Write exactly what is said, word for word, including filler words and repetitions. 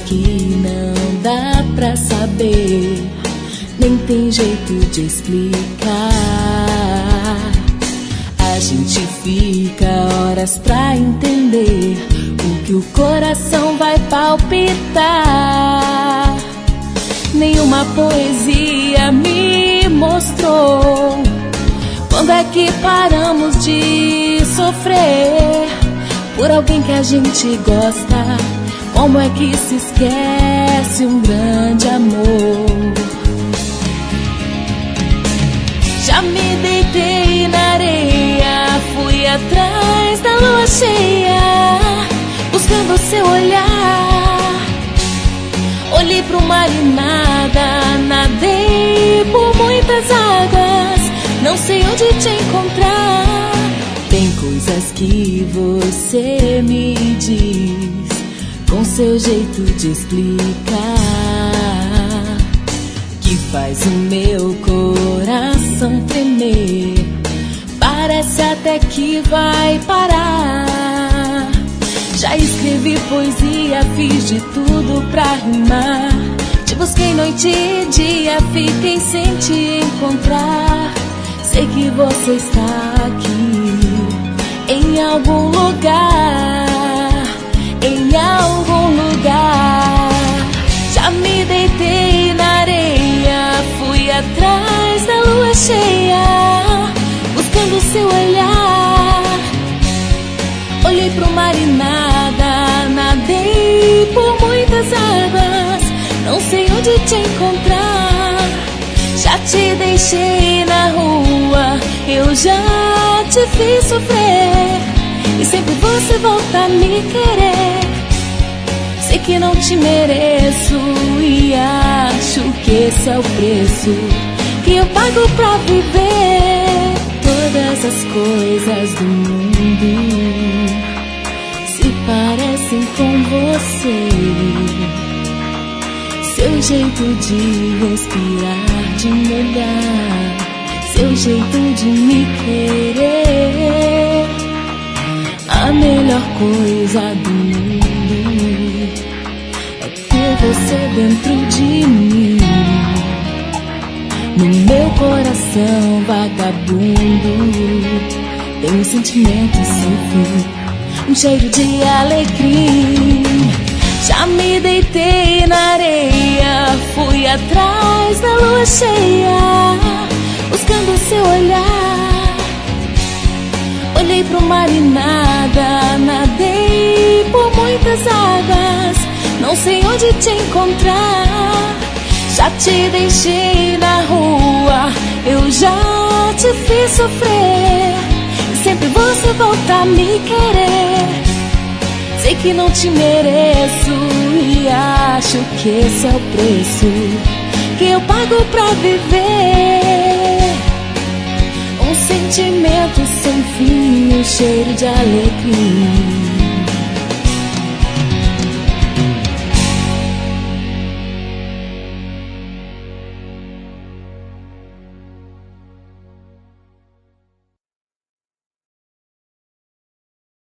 que não dá pra saber, nem tem jeito de explicar. A gente fica horas pra entender o que o coração vai palpitar. Nenhuma poesia me mostrou quando é que paramos de sofrer por alguém que a gente gosta. Como é que se esquece um grande amor? Já me deitei na areia, fui atrás da lua cheia, buscando seu olhar. Olhei pro mar e nada, nadei por muitas águas, não sei onde te encontrar. Tem coisas que você me diz com seu jeito de explicar, que faz o meu coração tremer. Parece até que vai parar. Já escrevi poesia, fiz de tudo pra rimar. Te busquei noite e dia, fiquei sem te encontrar. Sei que você está aqui, em algum lugar, em algum lugar. Já me deitei na areia, fui atrás da lua cheia, buscando seu olhar. Olhei pro mar e nada, nadei por muitas águas, não sei onde te encontrar. Já te deixei na rua, eu já te fiz sofrer, e sempre você volta a me querer. Sei que não te mereço e acho que esse é o preço que eu pago pra viver. Todas as coisas do mundo se parecem com você. Seu jeito de respirar, de me olhar, seu jeito de me querer. A melhor coisa do mundo é ter você dentro de mim. No meu coração vagabundo tem um sentimento sem fim, um cheiro de alecrim. Já me deitei na areia, fui atrás da lua cheia, buscando seu olhar. Olhei pro mar e nada, nadei por muitas águas, não sei onde te encontrar. Já te deixei na rua, eu já te fiz sofrer, e sempre você volta a me querer. Sei que não te mereço e acho que esse é o preço que eu pago pra viver. Um sentimento sem fim, um cheiro de alecrim.